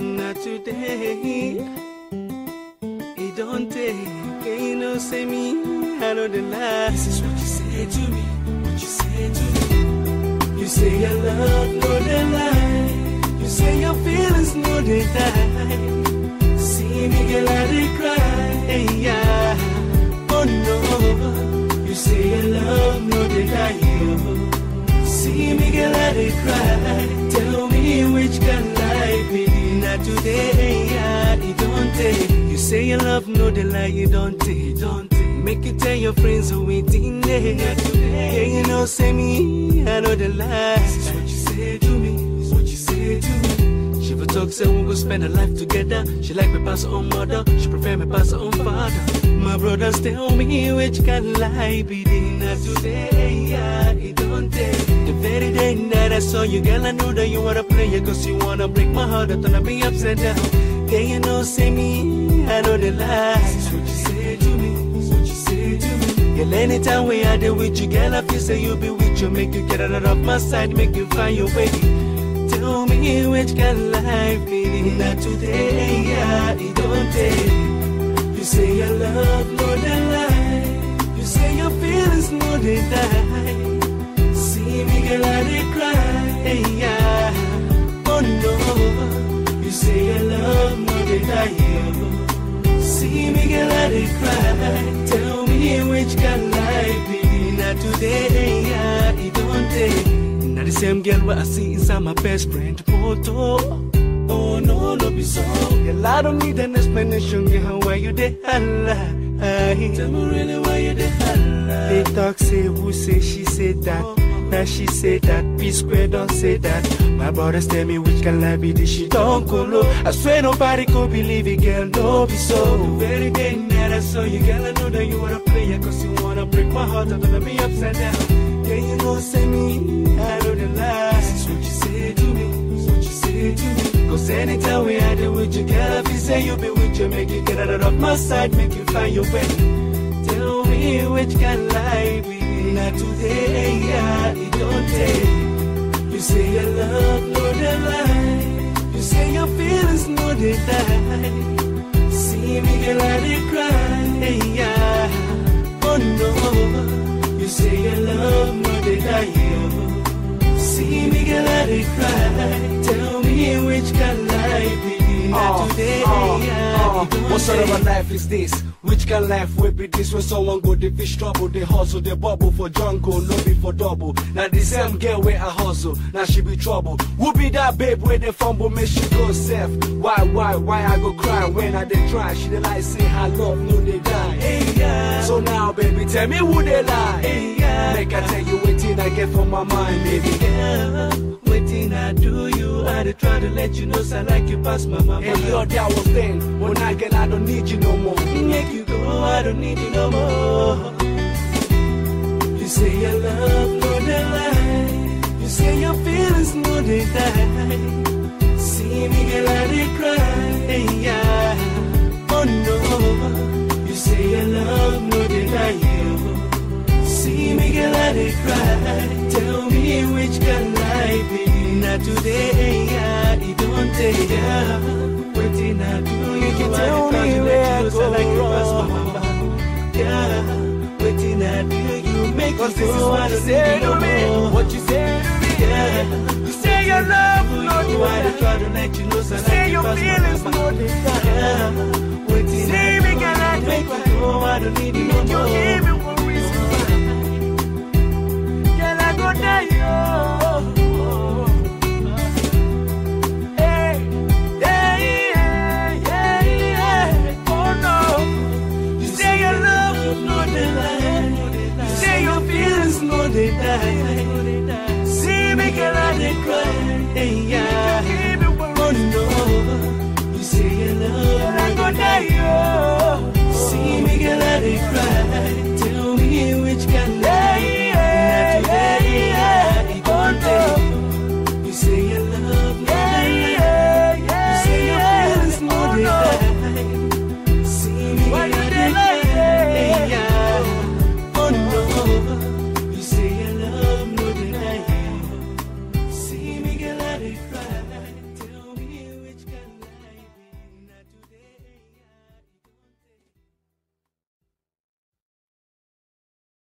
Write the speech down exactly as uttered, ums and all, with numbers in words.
not today. It don't take, ain't no say me, I know the lie. This is what you say to me, what you say to me. You say your love, no the lie. You say your feelings, no they die. See me girl, I dey cry, hey, yeah. Oh no, you say your love, no they die, oh. See me girl, I dey cry. Tell me which can lie be. Not today, yeah, it don't take. You say your love, no the lie, you don't take, don't take. Make you tell your friends who waiting there. Not today, yeah, you know, say me, I know the lie. This is what you say to me, this is what you say to me. She for talk, say we go spend a life together. She like me pass her own mother, she prefer me pass her own father. My brothers tell me which can lie be. Not today, yeah, it don't take. The very day that I saw you, girl, I knew that you were a player. Cause you wanna break my heart, I thought I'd be upside down. Can you know, say me, I know the lies. This is what you say to me, this is what you say to me. Girl, anytime we are there with you, girl, I feel say you'll be with you. Make you get out of my side, make you find your way. Tell me which can lie be. Not today, yeah, it don't take. You say your love, no the lie. You say your feelings, no they die. See me girl, I dey cry, hey, yeah. Oh no, you say your love, no they die, oh. See me girl, I dey cry. Tell me which can lie be. Not today, yeah, it don't take. Not the same girl what I see inside my best friend photo. Oh no, no be so. Girl, I don't need an explanation, girl, why you dey holla. Tell me really why you dey holla. They talk, say who say, she said that. Now she say that, P square don't say that. My brothers tell me which can lie be this, she don't go low. I swear nobody could believe it, girl, no be so. The very day that I saw you, girl, I know that you were a player. Cause you wanna break my heart, I'm gonna be upside down. Yeah, you know, say me, I know the lies. This is what you say to me, this is what you say to me. Cause anytime we had it with you, girl, if you say you be with you, make you get out of my side, make you find your way. Tell me which can lie be. Not today, yeah, it don't take. You say your love, no the lie. You say your feelings, no they die. See me girl, I dey cry, hey, yeah. Oh no, you say your love, no they die, oh. See me girl, I dey cry. Tell me which can lie be. Not uh, today, uh, yeah, uh, it don't what sort of a take. life is this? Which can life will be this? When someone go they fish trouble, they hustle, they bubble for jungle, no be for double. Now the same girl where I hustle, now she be trouble. Who be that babe where they fumble, make she go safe? Why, why, why I go cry when I they try? She they like say her love, no they die. Hey, yeah. So now baby, tell me who they lie. Hey, yeah. Make I tell you waiting I get from my mind, baby. Yeah, waiting I do you, I dey try to let you know, so like you pass my mama. And your that was then, when I get I don't need you no more. Make you go, I don't need you no more. You say your love, no the lie. You say your feelings, no they die. See me girl, I dey cry, hey, yeah. Oh no, you say your love, no they die, oh. See me girl, I dey cry. Tell me which can lie be. Not today, yeah, it don't take, yeah. Waiting I do you, can tell me where I go like you pass my wrong. mama. Yeah, waiting I do you, make Cause us this is what you say to me, what you say to me. yeah. You say your love, You, no you, I dey try to let you know, so like say you your pass my feelings, mama. no they die. Yeah, waiting See I me do girl, I you, make cry. you go, I don't need you no You more.